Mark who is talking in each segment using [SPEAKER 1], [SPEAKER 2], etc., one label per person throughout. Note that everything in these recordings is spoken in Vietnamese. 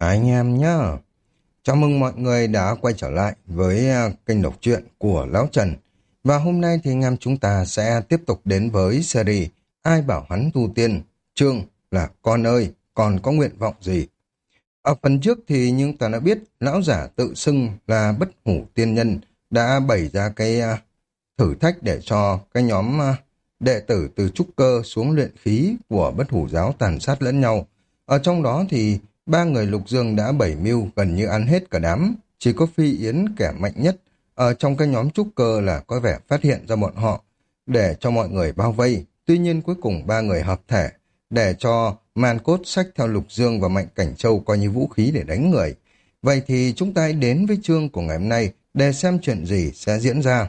[SPEAKER 1] Anh em nhá, chào mừng mọi người đã quay trở lại với kênh đọc truyện của Lão Trần. Và hôm nay thì anh em chúng ta sẽ tiếp tục đến với series Ai bảo hắn tu tiên, chương là Con ơi, còn có nguyện vọng gì? Ở phần trước thì chúng ta đã biết lão giả tự xưng là bất hủ tiên nhân đã bày ra cái thử thách để cho cái nhóm đệ tử từ trúc cơ xuống luyện khí của bất hủ giáo tàn sát lẫn nhau. Ở trong đó thì ba người Lục Dương đã bày mưu gần như ăn hết cả đám, chỉ có Phi Yến kẻ mạnh nhất ở trong cái nhóm trúc cơ là có vẻ phát hiện ra bọn họ để cho mọi người bao vây. Tuy nhiên cuối cùng ba người hợp thể để cho Man Cốt xách theo Lục Dương và Mạnh Cảnh Châu coi như vũ khí để đánh người. Vậy thì chúng ta hãy đến với chương của ngày hôm nay để xem chuyện gì sẽ diễn ra.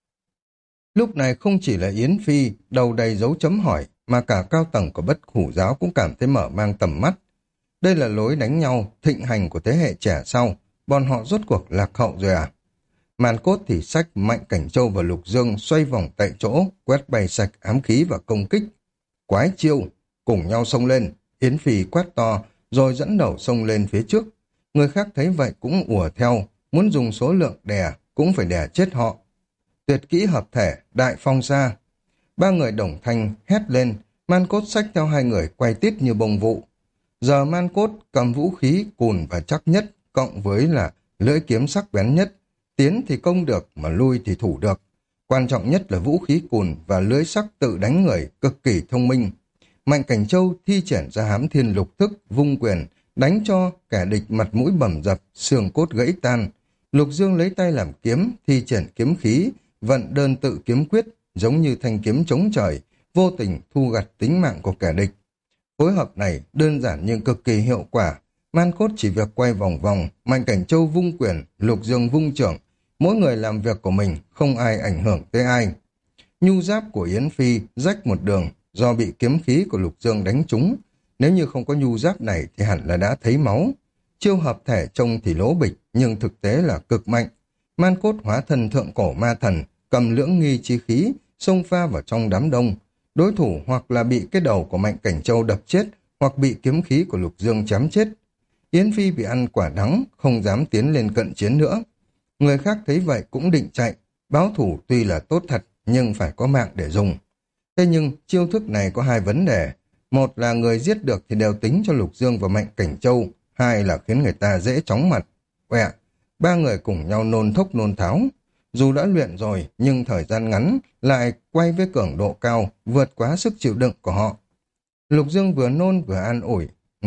[SPEAKER 1] Lúc này không chỉ là Yến Phi đầu đầy dấu chấm hỏi mà cả cao tầng của bất hủ giáo cũng cảm thấy mở mang tầm mắt. Đây là lối đánh nhau thịnh hành của thế hệ trẻ sau, bọn họ rốt cuộc lạc hậu rồi à? Màn Cốt thì xách Mạnh Cảnh Châu và Lục Dương xoay vòng tại chỗ, quét bay sạch ám khí và công kích. Quái chiêu, cùng nhau xông lên, Yến Phi quát to, rồi dẫn đầu xông lên phía trước. Người khác thấy vậy cũng ùa theo, muốn dùng số lượng đè, cũng phải đè chết họ. Tuyệt kỹ hợp thể, đại phong sa. Ba người đồng thanh hét lên, Man Cốt xách theo hai người quay tít như bông vụ. Giờ Man Cốt cầm vũ khí cùn và chắc nhất, cộng với là lưỡi kiếm sắc bén nhất. Tiến thì công được, mà lui thì thủ được. Quan trọng nhất là vũ khí cùn và lưỡi sắc tự đánh người, cực kỳ thông minh. Mạnh Cảnh Châu thi triển ra hám thiên lục thức, vung quyền, đánh cho kẻ địch mặt mũi bầm dập, xương cốt gãy tan. Lục Dương lấy tay làm kiếm, thi triển kiếm khí, vận đơn tự kiếm quyết, giống như thanh kiếm chống trời, vô tình thu gặt tính mạng của kẻ địch. Phối hợp này đơn giản nhưng cực kỳ hiệu quả. Man Cốt chỉ việc quay vòng vòng, Mạnh Cảnh Châu vung quyền, Lục Dương vung chưởng, mỗi người làm việc của mình, không ai ảnh hưởng tới ai. Nhu giáp của Yến Phi rách một đường do bị kiếm khí của Lục Dương đánh trúng. Nếu như không có nhu giáp này thì hẳn là đã thấy máu. Chiêu hợp thể trông thì lỗ bịch nhưng thực tế là cực mạnh. Man Cốt hóa thân thượng cổ ma thần, cầm lưỡng nghi chi khí, xông pha vào trong đám đông. Đối thủ hoặc là bị cái đầu của Mạnh Cảnh Châu đập chết, hoặc bị kiếm khí của Lục Dương chém chết. Yến Phi bị ăn quả đắng, không dám tiến lên cận chiến nữa. Người khác thấy vậy cũng định chạy. Báo thủ tuy là tốt thật, nhưng phải có mạng để dùng. Thế nhưng chiêu thức này có hai vấn đề. Một là người giết được thì đều tính cho Lục Dương và Mạnh Cảnh Châu. Hai là khiến người ta dễ chóng mặt. Quẹ, ba người cùng nhau nôn thốc nôn tháo. Dù đã luyện rồi, nhưng thời gian ngắn lại quay với cường độ cao, vượt quá sức chịu đựng của họ. Lục Dương vừa nôn vừa an ủi.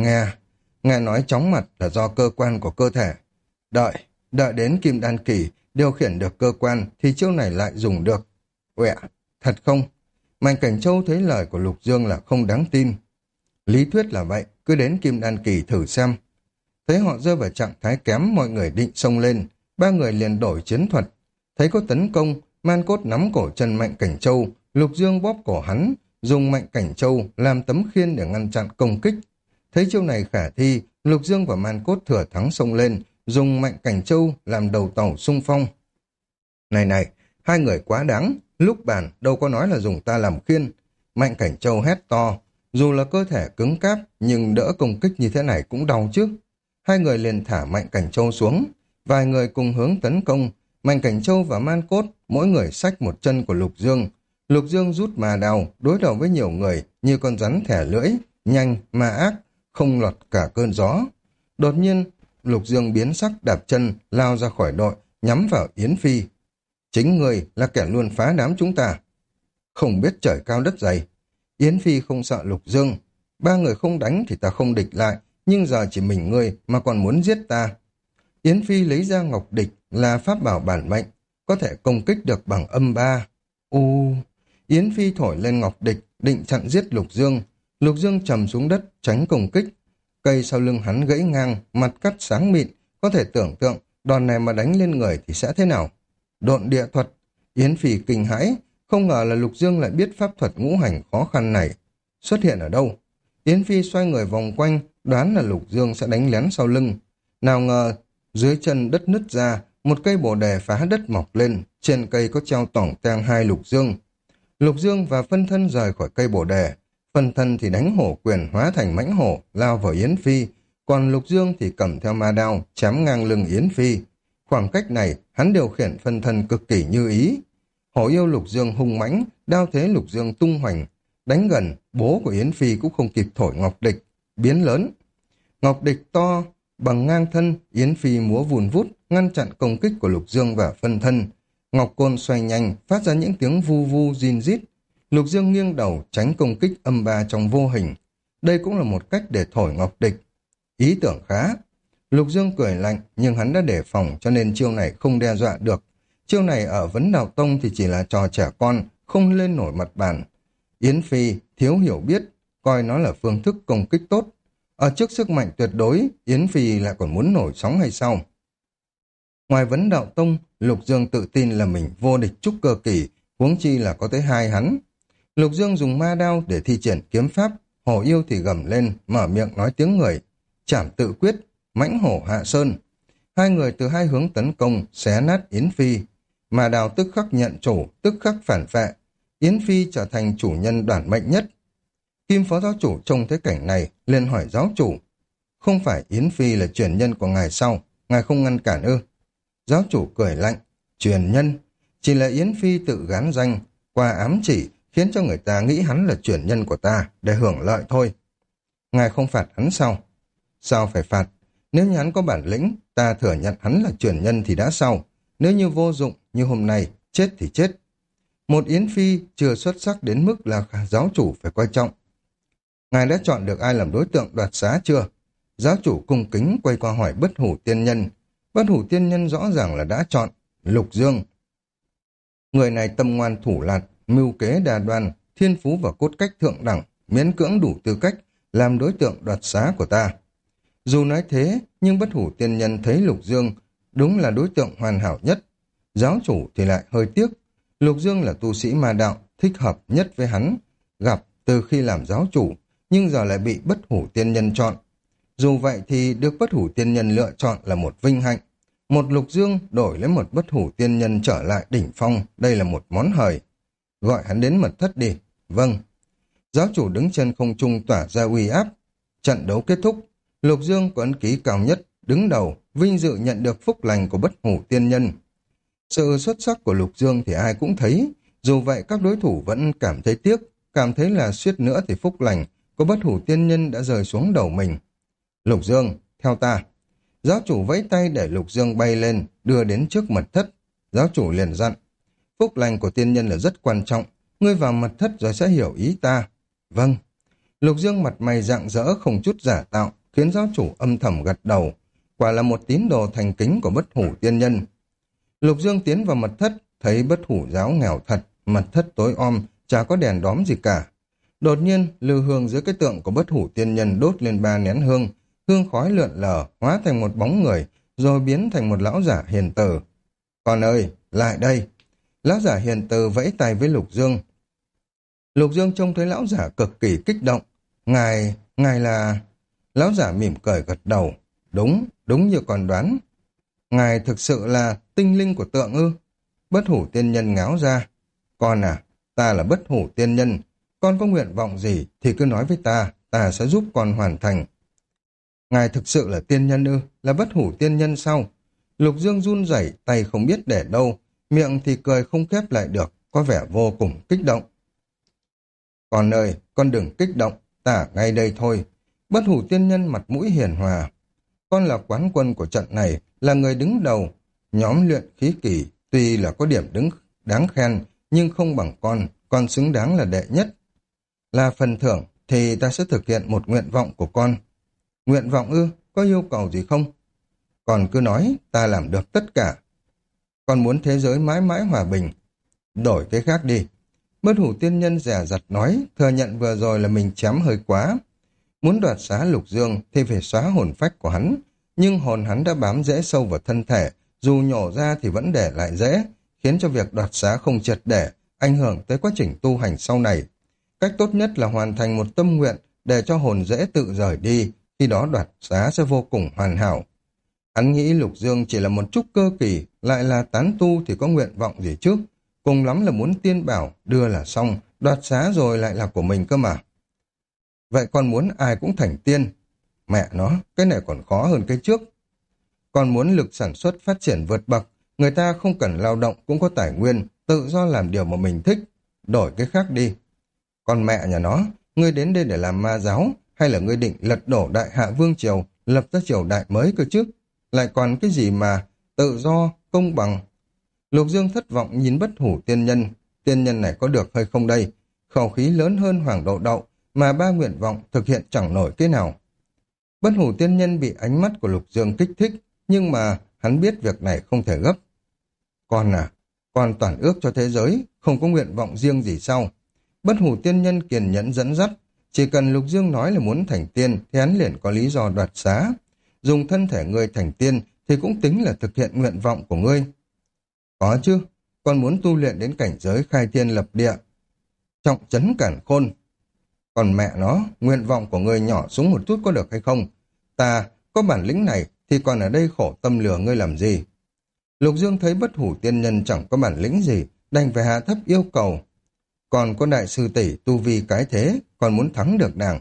[SPEAKER 1] Nghe nói chóng mặt là do cơ quan của cơ thể. Đợi đến Kim Đan Kỳ, điều khiển được cơ quan thì chiêu này lại dùng được. Quẹ, thật không? Mạnh Cảnh Châu thấy lời của Lục Dương là không đáng tin. Lý thuyết là vậy, cứ đến Kim Đan Kỳ thử xem. Thấy họ rơi vào trạng thái kém, mọi người định xông lên. Ba người liền đổi chiến thuật. Thấy có tấn công, Man Cốt nắm cổ chân Mạnh Cảnh Châu, Lục Dương bóp cổ hắn, dùng Mạnh Cảnh Châu làm tấm khiên để ngăn chặn công kích. Thấy chiêu này khả thi, Lục Dương và Man Cốt thừa thắng xông lên, dùng Mạnh Cảnh Châu làm đầu tàu xung phong. Này, hai người quá đáng, lúc bàn đâu có nói là dùng ta làm khiên. Mạnh Cảnh Châu hét to, dù là cơ thể cứng cáp nhưng đỡ công kích như thế này cũng đau chứ. Hai người liền thả Mạnh Cảnh Châu xuống, vài người cùng hướng tấn công. Mạnh Cảnh Châu và Man Cốt mỗi người xách một chân của Lục Dương. Lục Dương rút mà đào đối đầu với nhiều người như con rắn thẻ lưỡi, nhanh mà ác, không lọt cả cơn gió. Đột nhiên Lục Dương biến sắc đạp chân lao ra khỏi đội, nhắm vào Yến Phi. Chính người là kẻ luôn phá đám chúng ta. Không biết trời cao đất dày. Yến Phi không sợ Lục Dương. Ba người không đánh thì ta không địch lại, nhưng giờ chỉ mình ngươi mà còn muốn giết ta. Yến Phi lấy ra ngọc địch là pháp bảo bản mệnh, có thể công kích được bằng âm ba. Yến Phi thổi lên ngọc địch, định chặn giết Lục Dương. Lục Dương trầm xuống đất, tránh công kích. Cây sau lưng hắn gãy ngang, mặt cắt sáng mịn, có thể tưởng tượng đòn này mà đánh lên người thì sẽ thế nào. Độn địa thuật. Yến Phi kinh hãi, không ngờ là Lục Dương lại biết pháp thuật ngũ hành khó khăn này. Xuất hiện ở đâu? Yến Phi xoay người vòng quanh, đoán là Lục Dương sẽ đánh lén sau lưng. Nào ngờ, dưới chân đất nứt ra, một cây bồ đề phá đất mọc lên, trên cây có treo tỏng tang hai Lục Dương. Lục Dương và phân thân rời khỏi cây bồ đề, phân thân thì đánh hổ quyền hóa thành mãnh hổ, lao vào Yến Phi, còn Lục Dương thì cầm theo ma đao, chém ngang lưng Yến Phi. Khoảng cách này, hắn điều khiển phân thân cực kỳ như ý. Hổ yêu Lục Dương hung mãnh, đao thế Lục Dương tung hoành. Đánh gần, bố của Yến Phi cũng không kịp thổi ngọc địch, biến lớn. Ngọc địch to, bằng ngang thân, Yến Phi múa vùn vút, ngăn chặn công kích của Lục Dương và phân thân. Ngọc côn xoay nhanh, phát ra những tiếng vu vu rin rít. Lục Dương nghiêng đầu, tránh công kích âm ba trong vô hình. Đây cũng là một cách để thổi ngọc địch. Ý tưởng khá. Lục Dương cười lạnh, nhưng hắn đã đề phòng cho nên chiêu này không đe dọa được. Chiêu này ở Vấn Đạo Tông thì chỉ là trò trẻ con, không lên nổi mặt bàn. Yến Phi thiếu hiểu biết, coi nó là phương thức công kích tốt. Ở trước sức mạnh tuyệt đối, Yến Phi lại còn muốn nổi sóng hay sao? Ngoài Vấn Đạo Tông, Lục Dương tự tin là mình vô địch trúc cơ kỳ, huống chi là có tới hai hắn. Lục Dương dùng ma đao để thi triển kiếm pháp, hổ yêu thì gầm lên, mở miệng nói tiếng người. Trảm tự quyết, mãnh hổ hạ sơn. Hai người từ hai hướng tấn công, xé nát Yến Phi. Ma đao tức khắc nhận chủ, tức khắc phản phệ. Yến Phi trở thành chủ nhân đoản mệnh nhất. Kim phó giáo chủ trông thấy cảnh này, liền hỏi giáo chủ. Không phải Yến Phi là truyền nhân của ngài sao? Ngài không ngăn cản ư? Giáo chủ cười lạnh. Truyền nhân? Chỉ là Yến Phi tự gán danh, qua ám chỉ, khiến cho người ta nghĩ hắn là truyền nhân của ta, để hưởng lợi thôi. Ngài không phạt hắn sao? Sao phải phạt? Nếu như hắn có bản lĩnh, ta thừa nhận hắn là truyền nhân thì đã sao? Nếu như vô dụng, như hôm nay, chết thì chết. Một Yến Phi chưa xuất sắc đến mức là giáo chủ phải coi trọng. Ngài đã chọn được ai làm đối tượng đoạt xá chưa? Giáo chủ cung kính quay qua hỏi Bất Hủ Tiên Nhân. Bất Hủ Tiên Nhân rõ ràng là đã chọn Lục Dương. Người này tâm ngoan thủ lạt, mưu kế đa đoan, thiên phú và cốt cách thượng đẳng, miễn cưỡng đủ tư cách làm đối tượng đoạt xá của ta. Dù nói thế, nhưng Bất Hủ Tiên Nhân thấy Lục Dương đúng là đối tượng hoàn hảo nhất. Giáo chủ thì lại hơi tiếc. Lục Dương là tu sĩ ma đạo, thích hợp nhất với hắn, gặp từ khi làm giáo chủ, nhưng giờ lại bị Bất Hủ Tiên Nhân chọn. Dù vậy thì được Bất Hủ Tiên Nhân lựa chọn là một vinh hạnh. Một Lục Dương đổi lấy một Bất Hủ Tiên Nhân trở lại đỉnh phong, đây là một món hời. Gọi hắn đến mật thất đi. Vâng. Giáo chủ đứng trên không trung tỏa ra uy áp. Trận đấu kết thúc. Lục Dương có ấn ký cao nhất, đứng đầu, vinh dự nhận được phúc lành của Bất Hủ Tiên Nhân. Sự xuất sắc của Lục Dương thì ai cũng thấy, dù vậy các đối thủ vẫn cảm thấy tiếc, cảm thấy là suýt nữa thì phúc lành của Bất Hủ Tiên Nhân đã rơi xuống đầu mình. Lục Dương, theo ta. Giáo chủ vẫy tay để Lục Dương bay lên, đưa đến trước mật thất. Giáo chủ liền dặn, phúc lành của tiên nhân là rất quan trọng, ngươi vào mật thất rồi sẽ hiểu ý ta. Vâng. Lục Dương mặt mày rạng rỡ không chút giả tạo, khiến giáo chủ âm thầm gật đầu. Quả là một tín đồ thành kính của Bất Hủ Tiên Nhân. Lục Dương tiến vào mật thất, thấy Bất Hủ giáo nghèo thật, mật thất tối om, chả có đèn đóm gì cả. Đột nhiên, lư hương dưới cái tượng của Bất Hủ Tiên Nhân đốt lên 3 nén hương, hương khói lượn lờ, hóa thành một bóng người, rồi biến thành một lão giả hiền từ. Con ơi, lại đây! Lão giả hiền từ vẫy tay với Lục Dương. Lục Dương trông thấy lão giả cực kỳ kích động. Ngài là... Lão giả mỉm cười gật đầu. Đúng như con đoán. Ngài thực sự là tinh linh của tượng ư? Bất Hủ Tiên Nhân ngáo ra. Con à, ta là Bất Hủ Tiên Nhân. Con có nguyện vọng gì thì cứ nói với ta sẽ giúp con hoàn thành. Ngài thực sự là tiên nhân ư? Là Bất Hủ Tiên Nhân sao? Lục Dương run rẩy, tay không biết để đâu, miệng thì cười không khép lại được, có vẻ vô cùng kích động. Con ơi, con đừng kích động, ta ở ngay đây thôi. Bất Hủ Tiên Nhân mặt mũi hiền hòa. Con là quán quân của trận này, là người đứng đầu. Nhóm luyện khí kỳ, tuy là có điểm đứng đáng khen, nhưng không bằng con xứng đáng là đệ nhất. Là phần thưởng, thì ta sẽ thực hiện một nguyện vọng của con. Nguyện vọng ư? Có yêu cầu gì không? Con cứ nói, ta làm được tất cả. Con muốn thế giới mãi mãi hòa bình. Đổi cái khác đi. Bất Hủ Tiên Nhân dè dặt nói, thừa nhận vừa rồi là mình chém hơi quá. Muốn đoạt xá Lục Dương thì phải xóa hồn phách của hắn, nhưng hồn hắn đã bám rễ sâu vào thân thể, dù nhổ ra thì vẫn để lại rễ, khiến cho việc đoạt xá không triệt để, ảnh hưởng tới quá trình tu hành sau này. Cách tốt nhất là hoàn thành một tâm nguyện để cho hồn rễ tự rời đi, khi đó đoạt xá sẽ vô cùng hoàn hảo. Hắn nghĩ Lục Dương chỉ là một chút cơ kỳ, lại là tán tu thì có nguyện vọng gì chứ? Cùng lắm là muốn tiên bảo, đưa là xong, đoạt xá rồi lại là của mình cơ mà. Vậy con muốn ai cũng thành tiên. Mẹ nó, cái này còn khó hơn cái trước. Còn muốn lực sản xuất phát triển vượt bậc, người ta không cần lao động cũng có tài nguyên, tự do làm điều mà mình thích. Đổi cái khác đi. Còn mẹ nhà nó, ngươi đến đây để làm ma giáo, hay là ngươi định lật đổ đại hạ vương triều, lập ra triều đại mới cơ chứ? Lại còn cái gì mà tự do, công bằng? Lục Dương thất vọng nhìn Bất Hủ tiên nhân này có được hay không đây? Khẩu khí lớn hơn Hoàng Đậu Đậu, mà ba nguyện vọng thực hiện chẳng nổi cái nào. Bất Hủ tiên nhân bị ánh mắt của Lục Dương kích thích, nhưng mà hắn biết việc này không thể gấp. Con toàn ước cho thế giới, không có nguyện vọng riêng gì sao? Bất Hủ tiên nhân kiên nhẫn dẫn dắt, chỉ cần Lục Dương nói là muốn thành tiên thì hắn liền có lý do đoạt xá. Dùng thân thể ngươi thành tiên thì cũng tính là thực hiện nguyện vọng của ngươi. Có chứ, con muốn tu luyện đến cảnh giới khai thiên lập địa, trọng trấn cản khôn. Còn mẹ nó, nguyện vọng của ngươi nhỏ xuống một chút có được hay không? Ta có bản lĩnh này thì còn ở đây khổ tâm lừa ngươi làm gì? Lục Dương thấy Bất Hủ tiên nhân chẳng có bản lĩnh gì, đành phải hạ thấp yêu cầu. Còn có đại sư tỷ tu vi cái thế, còn muốn thắng được nàng.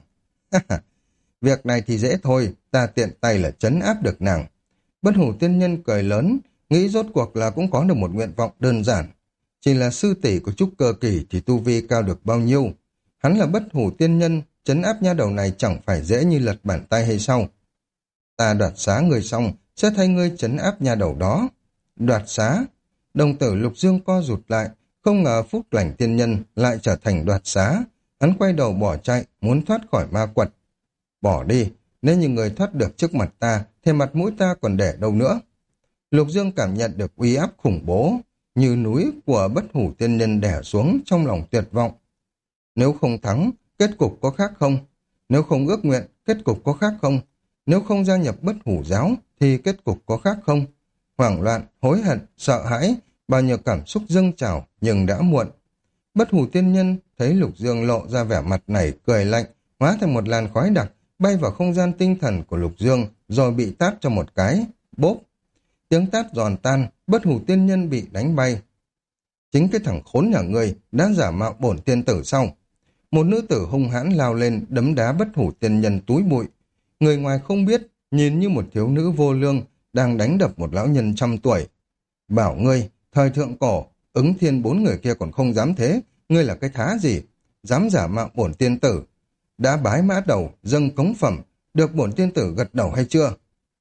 [SPEAKER 1] Việc này thì dễ thôi, ta tiện tay là trấn áp được nàng. Bất Hủ tiên nhân cười lớn, nghĩ rốt cuộc là cũng có được một nguyện vọng đơn giản. Chỉ là sư tỷ của Trúc Cơ Kỳ thì tu vi cao được bao nhiêu? Hắn là Bất Hủ tiên nhân, trấn áp nha đầu này chẳng phải dễ như lật bàn tay hay sao? Ta đoạt xá người xong, sẽ thay ngươi trấn áp nha đầu đó. Đoạt xá? Đồng tử Lục Dương co rụt lại, không ngờ Phúc Lành tiên nhân lại trở thành đoạt xá. Hắn quay đầu bỏ chạy, muốn thoát khỏi ma quật. Bỏ đi, nếu như người thoát được trước mặt ta, thì mặt mũi ta còn để đâu nữa. Lục Dương cảm nhận được uy áp khủng bố, như núi của Bất Hủ tiên nhân đè xuống trong lòng tuyệt vọng. Nếu không thắng, kết cục có khác không? Nếu không ước nguyện, kết cục có khác không? Nếu không gia nhập Bất Hủ giáo, thì kết cục có khác không? Hoảng loạn, hối hận, sợ hãi, bao nhiêu cảm xúc dâng trào, nhưng đã muộn. Bất Hủ tiên nhân thấy Lục Dương lộ ra vẻ mặt này, cười lạnh, hóa thành một làn khói đặc, bay vào không gian tinh thần của Lục Dương, rồi bị tát cho một cái, bốp. Tiếng tát giòn tan, Bất Hủ tiên nhân bị đánh bay. Chính cái thằng khốn nhà ngươi đã giả mạo bổn tiên tử sau. Một nữ tử hung hãn lao lên đấm đá Bất Hủ tiên nhân túi bụi. Người ngoài không biết, nhìn như một thiếu nữ vô lương đang đánh đập một lão nhân 100 tuổi. Bảo ngươi, thời thượng cổ, Ứng Thiên 4 người kia còn không dám thế, ngươi là cái thá gì? Dám giả mạo bổn tiên tử? Đã bái mã đầu, dâng cống phẩm, được bổn tiên tử gật đầu hay chưa?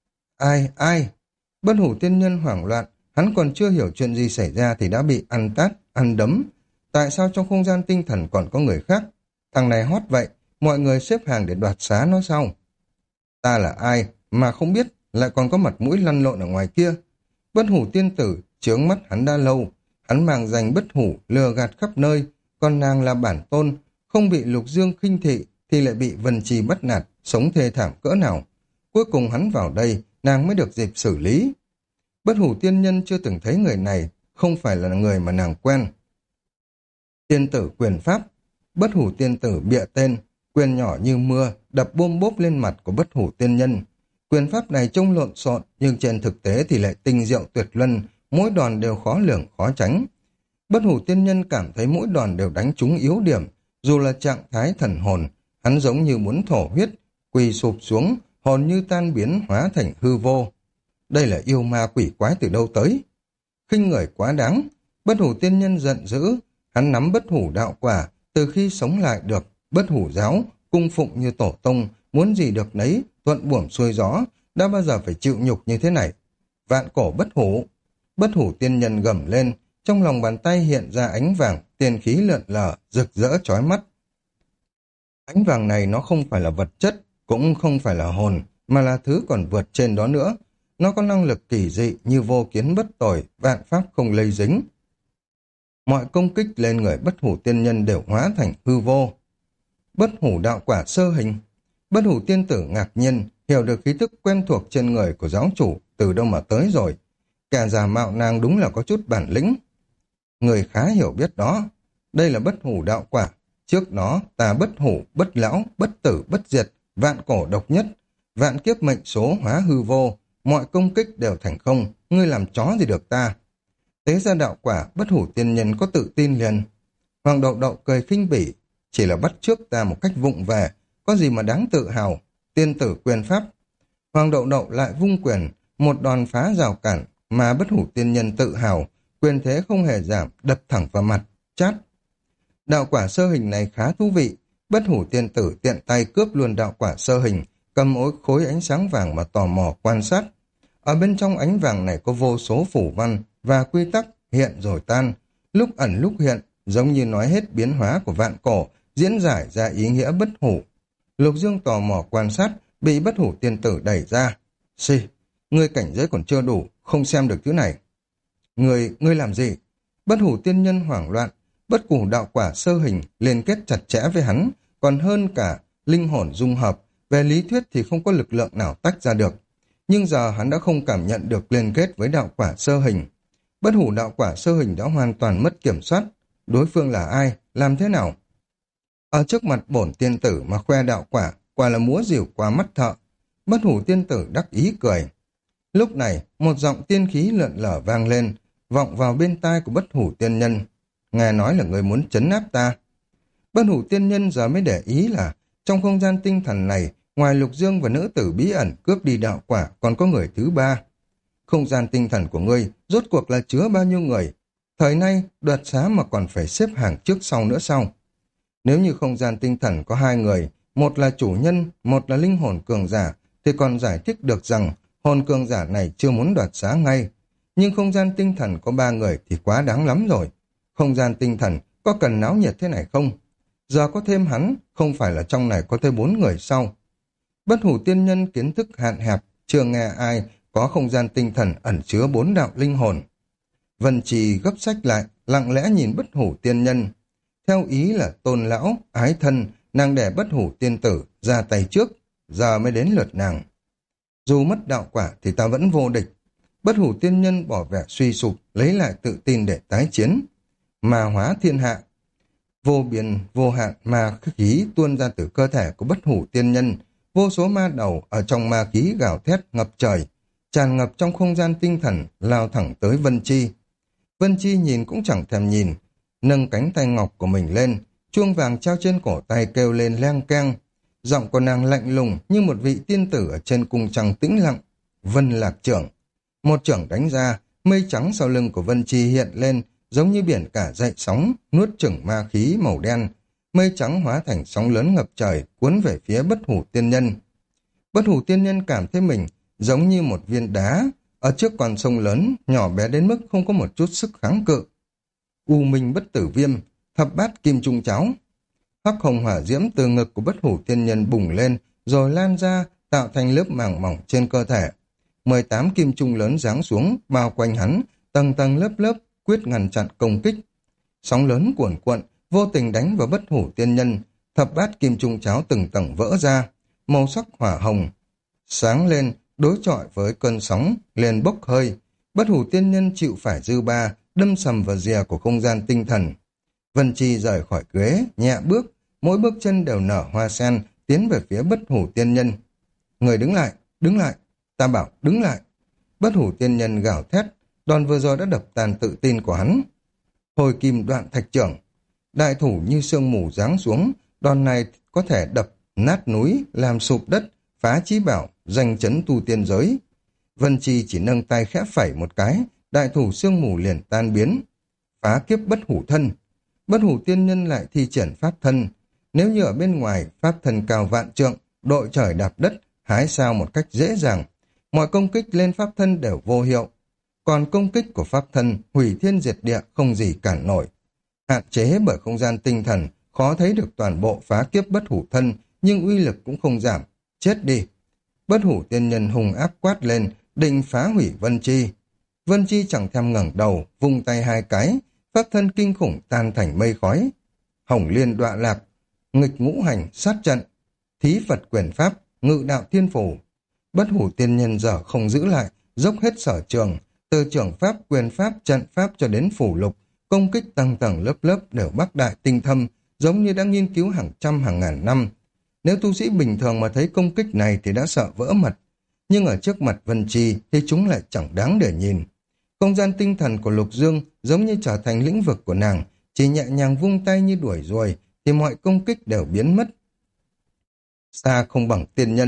[SPEAKER 1] Ai? Bất Hủ tiên nhân hoảng loạn, hắn còn chưa hiểu chuyện gì xảy ra thì đã bị ăn tát, ăn đấm. Tại sao trong không gian tinh thần còn có người khác? Thằng này hót vậy, mọi người xếp hàng để đoạt xá nó sao? Ta là ai mà không biết, lại còn có mặt mũi lăn lộn ở ngoài kia? Bất Hủ tiên tử chướng mắt hắn đã lâu, hắn mang danh bất hủ lừa gạt khắp nơi, còn nàng là bản tôn, không bị Lục Dương khinh thị thì lại bị Vân Trì bắt nạt, sống thê thảm cỡ nào. Cuối cùng hắn vào đây, nàng mới được dịp xử lý. Bất Hủ tiên nhân chưa từng thấy người này, không phải là người mà nàng quen. Tiên tử quyền pháp. Bất Hủ tiên tử bịa tên, quyền nhỏ như mưa, đập bôm bốp lên mặt của Bất Hủ tiên nhân. Quyền pháp này trông lộn xộn, nhưng trên thực tế thì lại tinh diệu tuyệt luân, mỗi đòn đều khó lường khó tránh. Bất Hủ tiên nhân cảm thấy mỗi đòn đều đánh trúng yếu điểm, dù là trạng thái thần hồn, hắn giống như muốn thổ huyết, quỳ sụp xuống, hồn như tan biến hóa thành hư vô. Đây là yêu ma quỷ quái từ đâu tới? Khinh người quá đáng. Bất Hủ tiên nhân giận dữ, hắn nắm Bất Hủ đạo quả, từ khi sống lại được Bất Hủ giáo, cung phụng như tổ tông, muốn gì được nấy, thuận buồm xuôi gió, đã bao giờ phải chịu nhục như thế này. Vạn cổ bất hủ. Bất Hủ tiên nhân gầm lên, trong lòng bàn tay hiện ra ánh vàng, tiền khí lượn lờ, rực rỡ chói mắt. Ánh vàng này nó không phải là vật chất, cũng không phải là hồn, mà là thứ còn vượt trên đó nữa. Nó có năng lực kỳ dị như vô kiến bất tội, vạn pháp không lây dính. Mọi công kích lên người Bất Hủ tiên nhân đều hóa thành hư vô. Bất Hủ đạo quả sơ hình. Bất Hủ tiên tử ngạc nhiên, hiểu được khí tức quen thuộc trên người của giáo chủ từ đâu mà tới rồi. Kẻ giả mạo nàng đúng là có chút bản lĩnh. Người khá hiểu biết đó. Đây là Bất Hủ đạo quả. Trước nó ta bất hủ, bất lão, bất tử, bất diệt, vạn cổ độc nhất. Vạn kiếp mệnh số hóa hư vô. Mọi công kích đều thành không. Ngươi làm chó gì được ta? Tế ra đạo quả, Bất Hủ tiên nhân có tự tin liền. Hoàng Đậu Đậu cười khinh bỉ. Chỉ là bắt trước ta một cách vụng về. Có gì mà đáng tự hào. tiên tử quyền pháp. Hoàng Đậu Đậu lại vung quyền, một đòn phá rào cản mà Bất Hủ Tiên Nhân tự hào, quyền thế không hề giảm, đập thẳng vào mặt, chát. Đạo quả sơ hình này khá thú vị, Bất Hủ Tiên Tử tiện tay cướp luôn đạo quả sơ hình, cầm mỗi khối ánh sáng vàng mà tò mò quan sát. Ở bên trong ánh vàng này có vô số phủ văn và quy tắc hiện rồi tan, lúc ẩn lúc hiện, giống như nói hết biến hóa của vạn cổ, diễn giải ra ý nghĩa bất hủ. Lục Dương tò mò quan sát, bị Bất Hủ Tiên Tử đẩy ra. Xì, ngươi cảnh giới còn chưa đủ, không xem được thứ này. Ngươi làm gì? Bất Hủ Tiên Nhân hoảng loạn, bất hủ đạo quả sơ hình liên kết chặt chẽ với hắn, còn hơn cả linh hồn dung hợp, về lý thuyết thì không có lực lượng nào tách ra được. Nhưng giờ hắn đã không cảm nhận được liên kết với đạo quả sơ hình. Bất hủ đạo quả sơ hình đã hoàn toàn mất kiểm soát. Đối phương là ai? Làm thế nào? Ở trước mặt bổn tiên tử mà khoe đạo quả, quả là múa rìu qua mắt thợ. Bất Hủ Tiên Tử đắc ý cười. Lúc này, một giọng tiên khí lượn lở vang lên, vọng vào bên tai của Bất Hủ Tiên Nhân. Nghe nói là người muốn trấn áp ta. Bất Hủ Tiên Nhân giờ mới để ý là trong không gian tinh thần này, ngoài Lục Dương và nữ tử bí ẩn cướp đi đạo quả, còn có người thứ ba. Không gian tinh thần của ngươi rốt cuộc là chứa bao nhiêu người? Thời nay, đoạt xá mà còn phải xếp hàng trước sau nữa sao? Nếu như không gian tinh thần có hai người, một là chủ nhân, một là linh hồn cường giả, thì còn giải thích được rằng hồn cường giả này chưa muốn đoạt xá ngay. Nhưng không gian tinh thần có ba người thì quá đáng lắm rồi. Không gian tinh thần có cần náo nhiệt thế này không? Giờ có thêm hắn, không phải là trong này có tới 4 người sau. Bất Hủ Tiên Nhân kiến thức hạn hẹp, chưa nghe ai có không gian tinh thần ẩn chứa 4 đạo linh hồn. Vân Trì gấp sách lại, lặng lẽ nhìn Bất Hủ Tiên Nhân. Theo ý là tôn lão, ái thân, nàng để Bất Hủ Tiên Tử ra tay trước, giờ mới đến lượt nàng. Dù mất đạo quả thì ta vẫn vô địch. Bất Hủ Tiên Nhân bỏ vẻ suy sụp, lấy lại tự tin để tái chiến. Ma hóa thiên hạ. Vô biên, vô hạn ma khí tuôn ra từ cơ thể của Bất Hủ Tiên Nhân. Vô số ma đầu ở trong ma khí gào thét ngập trời, tràn ngập trong không gian tinh thần, lao thẳng tới Vân Chi. Vân Chi nhìn cũng chẳng thèm nhìn, nâng cánh tay ngọc của mình lên, chuông vàng treo trên cổ tay kêu lên leng keng. Giọng của nàng lạnh lùng như một vị tiên tử ở trên cung trăng tĩnh lặng. Vân Lạc Trưởng. Một trưởng đánh ra, mây trắng sau lưng của Vân Chi hiện lên, giống như biển cả dậy sóng, nuốt chửng ma khí màu đen. Mây trắng hóa thành sóng lớn ngập trời, cuốn về phía Bất Hủ Tiên Nhân. Bất Hủ Tiên Nhân cảm thấy mình giống như một viên đá, ở trước con sông lớn, nhỏ bé đến mức không có một chút sức kháng cự. U Minh Bất Tử Viêm, thập bát kim trung cháo. Hắc hồng hỏa diễm từ ngực của Bất Hủ Tiên Nhân bùng lên, rồi lan ra, tạo thành lớp màng mỏng trên cơ thể. 18 kim trung lớn giáng xuống, bao quanh hắn, tầng tầng lớp lớp, quyết ngăn chặn công kích. Sóng lớn cuồn cuộn, vô tình đánh vào Bất Hủ Tiên Nhân, thập bát kim trung cháo từng tầng vỡ ra, màu sắc hỏa hồng sáng lên, đối chọi với cơn sóng liền bốc hơi. Bất Hủ Tiên Nhân chịu phải dư ba, đâm sầm vào rìa của không gian tinh thần. Vân Chi rời khỏi ghế, nhẹ bước, mỗi bước chân đều nở hoa sen, tiến về phía Bất Hủ Tiên Nhân. Người đứng lại, ta bảo đứng lại. Bất Hủ Tiên Nhân gào thét, đòn vừa rồi đã đập tàn tự tin của hắn. Hồi kim đoạn thạch trưởng, đại thủ như sương mù giáng xuống, đòn này có thể đập nát núi, làm sụp đất, phá chí bảo, danh chấn tu tiên giới. Vân Chi chỉ nâng tay khẽ phẩy một cái, đại thủ sương mù liền tan biến. Phá kiếp bất hủ thân. Bất Hủ Tiên Nhân lại thi triển pháp thân. Nếu như ở bên ngoài, pháp thân cao vạn trượng, đội trời đạp đất, hái sao một cách dễ dàng. Mọi công kích lên pháp thân đều vô hiệu. Còn công kích của pháp thân, hủy thiên diệt địa, không gì cản nổi. Hạn chế bởi không gian tinh thần, khó thấy được toàn bộ phá kiếp bất hủ thân, nhưng uy lực cũng không giảm. Chết đi. Bất Hủ Tiên Nhân hung ác quát lên, định phá hủy Vân Chi. Vân Chi chẳng thèm ngẩng đầu, vung tay hai cái, pháp thân kinh khủng tan thành mây khói. Hồng Liên Đọa Lạc, nghịch ngũ hành, sát trận, thí Phật quyền pháp, ngự đạo thiên phủ. Bất Hủ Tiên Nhân giờ không giữ lại, dốc hết sở trường, từ trưởng pháp, quyền pháp, trận pháp cho đến phủ lục, công kích tầng tầng lớp lớp đều bắc đại tinh thâm, giống như đã nghiên cứu hàng trăm hàng ngàn năm. Nếu tu sĩ bình thường mà thấy công kích này thì đã sợ vỡ mật, nhưng ở trước mặt Vân Chi thì chúng lại chẳng đáng để nhìn. Không gian tinh thần của Lục Dương giống như trở thành lĩnh vực của nàng, chỉ nhẹ nhàng vung tay như đuổi ruồi thì mọi công kích đều biến mất. Xa không bằng tiên nhân,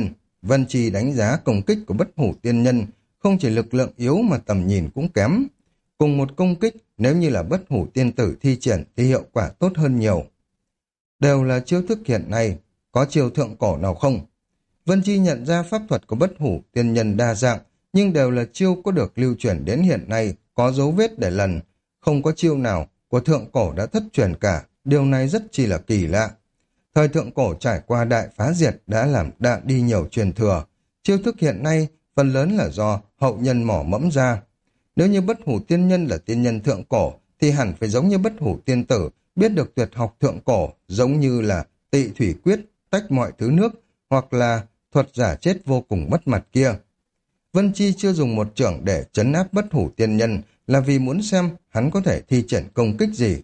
[SPEAKER 1] Vân Chi đánh giá công kích của bất hủ tiên nhân, không chỉ lực lượng yếu mà tầm nhìn cũng kém. Cùng một công kích, nếu như là bất hủ tiên tử thi triển thì hiệu quả tốt hơn nhiều. Đều là chiêu thức hiện nay, có chiêu thượng cổ nào không? Vân Chi nhận ra pháp thuật của bất hủ tiên nhân đa dạng, nhưng đều là chiêu có được lưu truyền đến hiện nay, có dấu vết để lần. Không có chiêu nào của thượng cổ đã thất truyền cả, điều này rất chi là kỳ lạ. Thời thượng cổ trải qua đại phá diệt đã làm đạn đi nhiều truyền thừa. Chiêu thức hiện nay phần lớn là do hậu nhân mỏ mẫm ra. Nếu như bất hủ tiên nhân là tiên nhân thượng cổ, thì hẳn phải giống như bất hủ tiên tử, biết được tuyệt học thượng cổ, giống như là tị thủy quyết, tách mọi thứ nước, hoặc là thuật giả chết vô cùng mất mặt kia. Vân Chi chưa dùng một chưởng để trấn áp bất hủ tiên nhân là vì muốn xem hắn có thể thi triển công kích gì.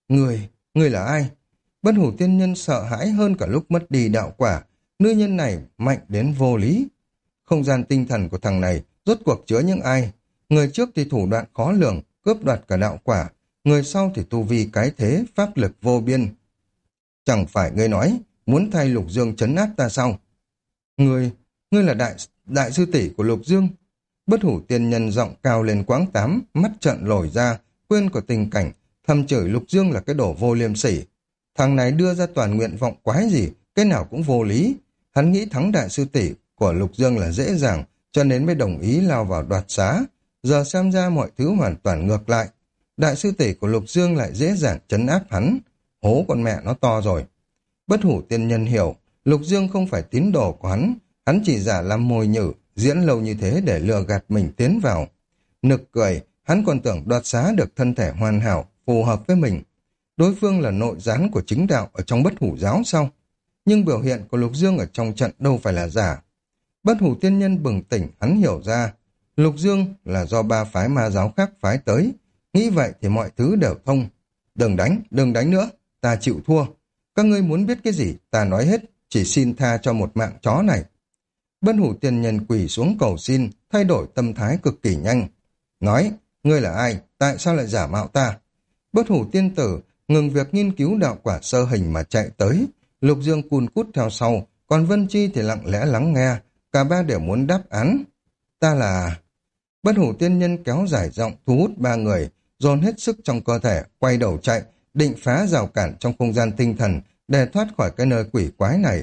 [SPEAKER 1] Người là ai? Bất hủ tiên nhân sợ hãi hơn cả lúc mất đi đạo quả, nữ nhân này mạnh đến vô lý. Không gian tinh thần của thằng này rốt cuộc chứa những ai? Người trước thì thủ đoạn khó lường, cướp đoạt cả đạo quả, người sau thì tu vi cái thế, pháp lực vô biên. Chẳng phải ngươi nói, muốn thay Lục Dương trấn áp ta sao? Ngươi là đại sư tỷ của Lục Dương. Bất hủ tiên nhân giọng cao lên quáng tám, mắt trợn lồi ra, quên của tình cảnh, thầm chửi Lục Dương là cái đồ vô liêm sỉ. Thằng này đưa ra toàn nguyện vọng quái gì, cái nào cũng vô lý. Hắn nghĩ thắng đại sư tỷ của Lục Dương là dễ dàng, cho nên mới đồng ý lao vào đoạt xá. Giờ xem ra mọi thứ hoàn toàn ngược lại. Đại sư tỷ của Lục Dương lại dễ dàng trấn áp hắn. Hố con mẹ nó to rồi. Bất hủ tiên nhân hiểu, Lục Dương không phải tín đồ của hắn chỉ giả làm mồi nhử, diễn lâu như thế để lừa gạt mình tiến vào. Nực cười, hắn còn tưởng đoạt xá được thân thể hoàn hảo, phù hợp với mình. Đối phương là nội gián của chính đạo ở trong bất hủ giáo sao? Nhưng biểu hiện của Lục Dương ở trong trận đâu phải là giả. Bất hủ tiên nhân bừng tỉnh, hắn hiểu ra. Lục Dương là do ba phái ma giáo khác phái tới. Nghĩ vậy thì mọi thứ đều thông. Đừng đánh nữa, ta chịu thua. Các ngươi muốn biết cái gì, ta nói hết, chỉ xin tha cho một mạng chó này. Bất hủ tiên nhân quỳ xuống cầu xin, thay đổi tâm thái cực kỳ nhanh. Nói, ngươi là ai, tại sao lại giả mạo ta? Bất hủ tiên tử ngừng việc nghiên cứu đạo quả sơ hình mà chạy tới. Lục Dương cun cút theo sau, còn Vân Chi thì lặng lẽ lắng nghe. Cả ba đều muốn đáp án. Ta là... Bất hủ tiên nhân kéo dài giọng thu hút ba người, dồn hết sức trong cơ thể, quay đầu chạy, định phá rào cản trong không gian tinh thần để thoát khỏi cái nơi quỷ quái này.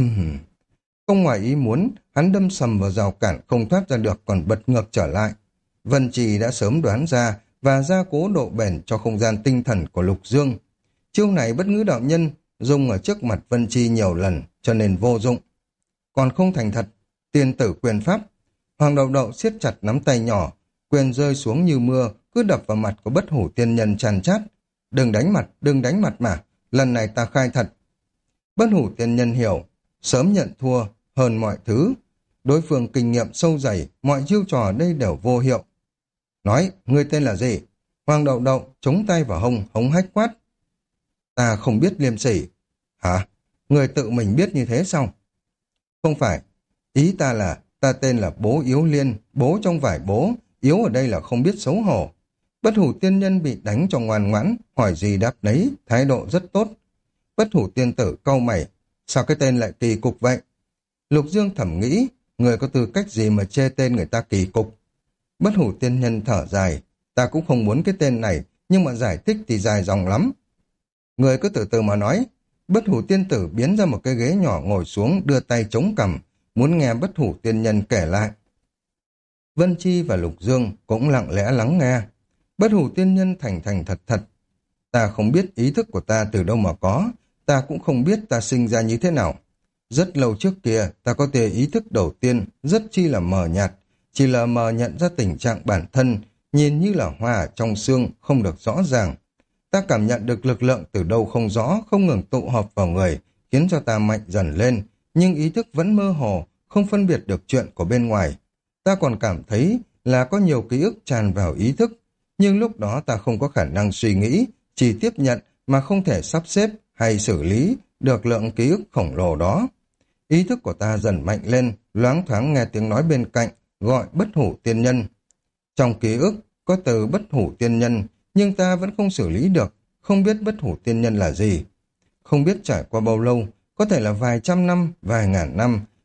[SPEAKER 1] Không ngoài ý muốn, hắn đâm sầm vào rào cản không thoát ra được còn bật ngược trở lại. Vân Trì đã sớm đoán ra và gia cố độ bền cho không gian tinh thần của Lục Dương. Chiêu này bất ngữ đạo nhân dùng ở trước mặt Vân Chi nhiều lần cho nên vô dụng. Còn không thành thật, tiên tử quyền pháp. Hoàng Đậu Đậu siết chặt nắm tay nhỏ, quyền rơi xuống như mưa, cứ đập vào mặt của bất hủ tiên nhân tràn chát. Đừng đánh mặt mà, lần này ta khai thật. Bất hủ tiên nhân hiểu, sớm nhận thua hơn mọi thứ. Đối phương kinh nghiệm sâu dày, mọi chiêu trò ở đây đều vô hiệu. Nói, ngươi tên là gì? Hoàng Đậu Đậu chống tay vào hống hách quát. Ta không biết liêm sỉ. Hả? Người tự mình biết như thế sao? Không phải, ý ta là ta tên là Bố Yếu Liên, bố trong vải bố, yếu ở đây là không biết xấu hổ. Bất hủ tiên nhân bị đánh cho ngoan ngoãn, hỏi gì đáp nấy, thái độ rất tốt. Bất hủ tiên tử cau mày, sao cái tên lại kỳ cục vậy? Lục Dương thầm nghĩ, người có tư cách gì mà chê tên người ta kỳ cục? Bất hủ tiên nhân thở dài, ta cũng không muốn cái tên này, nhưng mà giải thích thì dài dòng lắm. Người cứ từ từ mà nói. Bất hủ tiên tử biến ra một cái ghế nhỏ ngồi xuống, đưa tay chống cằm, muốn nghe bất hủ tiên nhân kể lại. Vân Chi và Lục Dương cũng lặng lẽ lắng nghe. Bất hủ tiên nhân thành thật. Ta không biết ý thức của ta từ đâu mà có, ta cũng không biết ta sinh ra như thế nào. Rất lâu trước kia, ta có thể ý thức đầu tiên, rất chi là mờ nhạt, chỉ là mờ nhận ra tình trạng bản thân, nhìn như là hoa trong xương, không được rõ ràng. Ta cảm nhận được lực lượng từ đâu không rõ, không ngừng tụ họp vào người, khiến cho ta mạnh dần lên, nhưng ý thức vẫn mơ hồ, không phân biệt được chuyện của bên ngoài. Ta còn cảm thấy là có nhiều ký ức tràn vào ý thức, nhưng lúc đó ta không có khả năng suy nghĩ, chỉ tiếp nhận mà không thể sắp xếp hay xử lý được lượng ký ức khổng lồ đó. Ý thức của ta dần mạnh lên, loáng thoáng nghe tiếng nói bên cạnh, gọi bất hủ tiên nhân. Trong ký ức có từ bất hủ tiên nhân, nhưng ta vẫn không xử lý được, không biết bất hủ tiên nhân là gì. Không biết trải qua bao lâu, có thể là vài trăm năm, vài ngàn năm,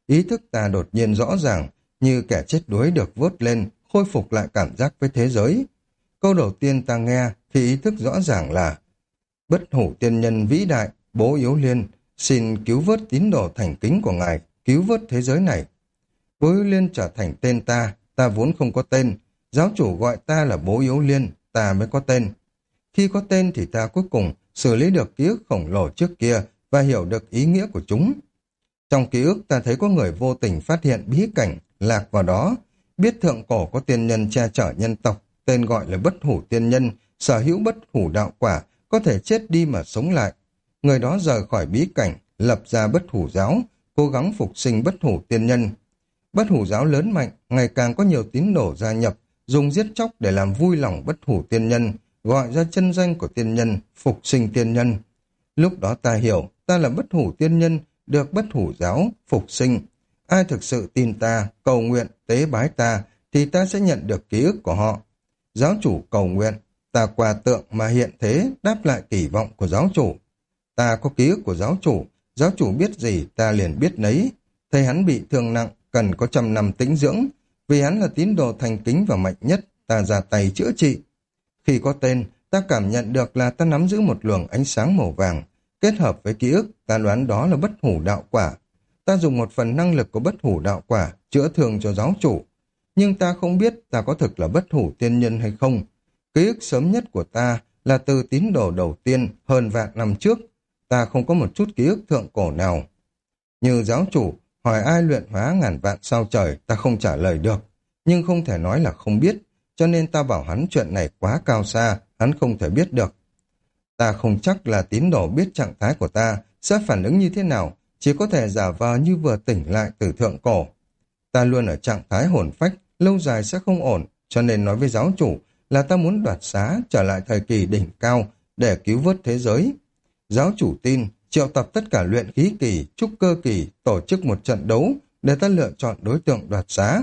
[SPEAKER 1] ý thức ta đột nhiên rõ ràng, như kẻ chết đuối được vớt lên, khôi phục lại cảm giác với thế giới. Câu đầu tiên ta nghe khi ý thức rõ ràng là: Bất hủ tiên nhân vĩ đại, Bố Yếu Liên, xin cứu vớt tín đồ thành kính của ngài, cứu vớt thế giới này. Bố Yếu Liên trở thành tên ta vốn không có tên. Giáo chủ gọi ta là Bố Yếu Liên, ta mới có tên. Khi có tên thì ta cuối cùng xử lý được ký ức khổng lồ trước kia và hiểu được ý nghĩa của chúng. Trong ký ức ta thấy có người vô tình phát hiện bí cảnh, lạc vào đó, biết thượng cổ có tiên nhân che chở nhân tộc, tên gọi là Bất hủ tiên nhân, sở hữu bất hủ đạo quả, có thể chết đi mà sống lại. Người đó rời khỏi bí cảnh, lập ra bất hủ giáo, cố gắng phục sinh bất hủ tiên nhân. Bất hủ giáo lớn mạnh, ngày càng có nhiều tín đồ gia nhập, dùng giết chóc để làm vui lòng bất hủ tiên nhân, gọi ra chân danh của tiên nhân, phục sinh tiên nhân. Lúc đó ta hiểu, ta là bất hủ tiên nhân, được bất hủ giáo, phục sinh. Ai thực sự tin ta, cầu nguyện, tế bái ta, thì ta sẽ nhận được ký ức của họ. Giáo chủ cầu nguyện, ta qua tượng mà hiện thế, đáp lại kỳ vọng của giáo chủ. Ta có ký ức của giáo chủ biết gì ta liền biết nấy. Thầy hắn bị thương nặng, cần có 100 năm tĩnh dưỡng. Vì hắn là tín đồ thành kính và mạnh nhất, ta ra tay chữa trị. Khi có tên, ta cảm nhận được là ta nắm giữ một luồng ánh sáng màu vàng. Kết hợp với ký ức, ta đoán đó là bất hủ đạo quả. Ta dùng một phần năng lực của bất hủ đạo quả, chữa thương cho giáo chủ. Nhưng ta không biết ta có thực là bất hủ tiên nhân hay không. Ký ức sớm nhất của ta là từ tín đồ đầu tiên hơn vạn năm trước. Ta không có một chút ký ức thượng cổ nào. Như giáo chủ, hỏi ai luyện hóa ngàn vạn sao trời, ta không trả lời được. Nhưng không thể nói là không biết, cho nên ta bảo hắn chuyện này quá cao xa, hắn không thể biết được. Ta không chắc là tín đồ biết trạng thái của ta sẽ phản ứng như thế nào, chỉ có thể giả vờ như vừa tỉnh lại từ thượng cổ. Ta luôn ở trạng thái hồn phách, lâu dài sẽ không ổn, cho nên nói với giáo chủ là ta muốn đoạt xá trở lại thời kỳ đỉnh cao để cứu vớt thế giới. Giáo chủ tin, triệu tập tất cả luyện khí kỳ, trúc cơ kỳ, tổ chức một trận đấu để ta lựa chọn đối tượng đoạt xá.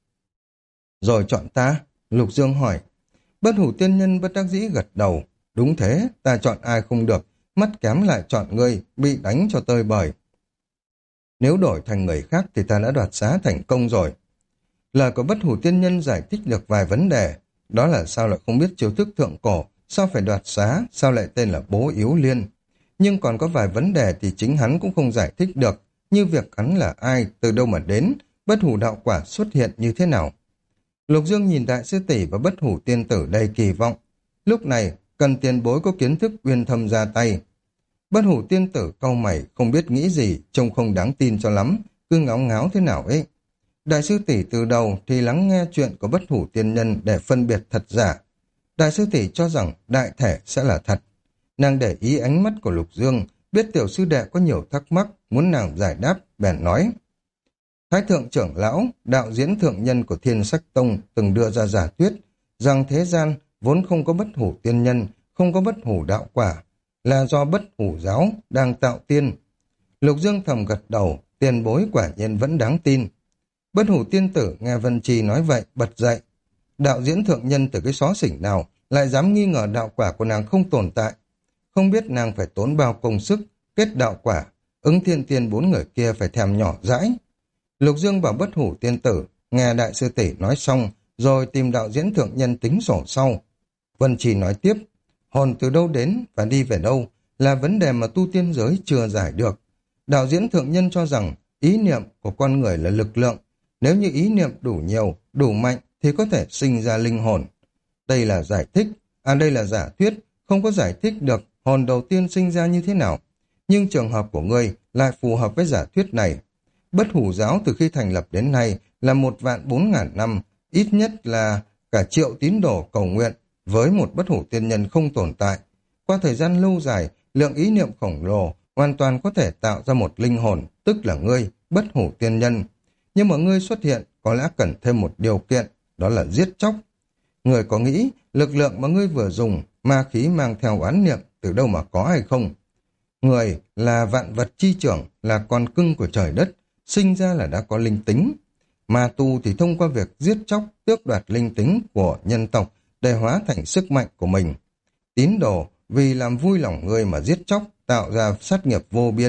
[SPEAKER 1] Rồi chọn ta? Lục Dương hỏi. Bất hủ tiên nhân bất đắc dĩ gật đầu. Đúng thế, ta chọn ai không được, mắt kém lại chọn ngươi, bị đánh cho tơi bời. Nếu đổi thành người khác thì ta đã đoạt xá thành công rồi. Lời của bất hủ tiên nhân giải thích được vài vấn đề. Đó là sao lại không biết chiêu thức thượng cổ, sao phải đoạt xá, sao lại tên là Bố Yếu Liên. Nhưng còn có vài vấn đề thì chính hắn cũng không giải thích được, như việc hắn là ai, từ đâu mà đến, bất hủ đạo quả xuất hiện như thế nào. Lục Dương nhìn đại sư tỷ và bất hủ tiên tử đầy kỳ vọng. Lúc này, cần tiền bối có kiến thức uyên thâm ra tay. Bất hủ tiên tử cau mày, không biết nghĩ gì, trông không đáng tin cho lắm, cứ ngáo ngáo thế nào ấy. Đại sư tỷ từ đầu thì lắng nghe chuyện của bất hủ tiên nhân để phân biệt thật giả. Đại sư tỷ cho rằng đại thể sẽ là thật. Nàng để ý ánh mắt của Lục Dương, biết tiểu sư đệ có nhiều thắc mắc, muốn nàng giải đáp, bèn nói. Thái thượng trưởng lão, đạo diễn thượng nhân của Thiên Sách Tông từng đưa ra giả thuyết rằng thế gian vốn không có bất hủ tiên nhân, không có bất hủ đạo quả, là do bất hủ giáo đang tạo tiên. Lục Dương thầm gật đầu, tiền bối quả nhiên vẫn đáng tin. Bất hủ tiên tử nghe Vân Trì nói vậy, bật dậy. Đạo diễn thượng nhân từ cái xó xỉnh nào lại dám nghi ngờ đạo quả của nàng không tồn tại. Không biết nàng phải tốn bao công sức, kết đạo quả, ứng thiên tiên 4 người kia phải thèm nhỏ dãi. Lục Dương bảo bất hủ tiên tử, nghe đại sư tỷ nói xong, rồi tìm đạo diễn thượng nhân tính sổ sau. Vân Trì nói tiếp, hồn từ đâu đến và đi về đâu là vấn đề mà tu tiên giới chưa giải được. Đạo diễn thượng nhân cho rằng ý niệm của con người là lực lượng, nếu như ý niệm đủ nhiều, đủ mạnh thì có thể sinh ra linh hồn. Đây là giải thích, đây là giả thuyết, không có giải thích được hồn đầu tiên sinh ra như thế nào. Nhưng trường hợp của ngươi lại phù hợp với giả thuyết này. Bất hủ giáo từ khi thành lập đến nay là 1.400.000 năm, ít nhất là cả triệu tín đồ cầu nguyện với một bất hủ tiên nhân không tồn tại. Qua thời gian lâu dài, lượng ý niệm khổng lồ hoàn toàn có thể tạo ra một linh hồn, tức là ngươi, bất hủ tiên nhân. Nhưng mà ngươi xuất hiện có lẽ cần thêm một điều kiện, đó là giết chóc. Ngươi có nghĩ lực lượng mà ngươi vừa dùng, ma khí mang theo oán niệm từ đâu mà có hay không? Người là vạn vật chi trưởng, là con cưng của trời đất, sinh ra là đã có linh tính. Ma tu thì thông qua việc giết chóc, tước đoạt linh tính của nhân tộc để hóa thành sức mạnh của mình. Tín đồ vì làm vui lòng người mà giết chóc, tạo ra sát nghiệp vô biên.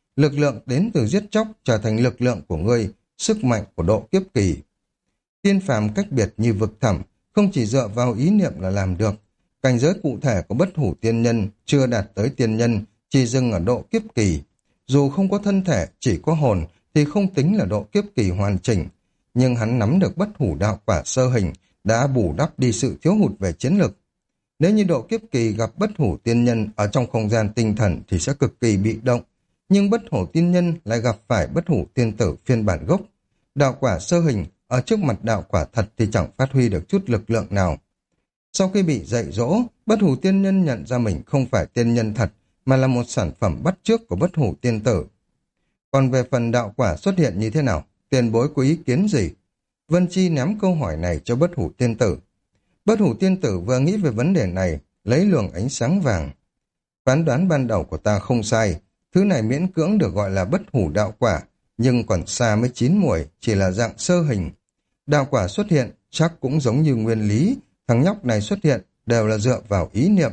[SPEAKER 1] Lực lượng đến từ giết chóc trở thành lực lượng của ngươi, sức mạnh của độ kiếp kỳ. Tiên phàm cách biệt như vực thẳm, không chỉ dựa vào ý niệm là làm được. Cảnh giới cụ thể của bất hủ tiên nhân chưa đạt tới tiên nhân, chỉ dừng ở độ kiếp kỳ. Dù không có thân thể, chỉ có hồn, thì không tính là độ kiếp kỳ hoàn chỉnh. Nhưng hắn nắm được bất hủ đạo quả sơ hình, đã bù đắp đi sự thiếu hụt về chiến lực. Nếu như độ kiếp kỳ gặp bất hủ tiên nhân ở trong không gian tinh thần thì sẽ cực kỳ bị động. Nhưng bất hủ tiên nhân lại gặp phải bất hủ tiên tử phiên bản gốc. Đạo quả sơ hình ở trước mặt đạo quả thật thì chẳng phát huy được chút lực lượng nào. Sau khi bị dạy dỗ, bất hủ tiên nhân nhận ra mình không phải tiên nhân thật, mà là một sản phẩm bắt chước của bất hủ tiên tử. Còn về phần đạo quả xuất hiện như thế nào, tiền bối có ý kiến gì? Vân Chi ném câu hỏi này cho bất hủ tiên tử. Bất hủ tiên tử vừa nghĩ về vấn đề này, lấy luồng ánh sáng vàng. Phán đoán ban đầu của ta không sai, thứ này miễn cưỡng được gọi là bất hủ đạo quả, nhưng còn xa mới chín muồi, chỉ là dạng sơ hình. Đạo quả xuất hiện chắc cũng giống như nguyên lý, thằng nhóc này xuất hiện đều là dựa vào ý niệm.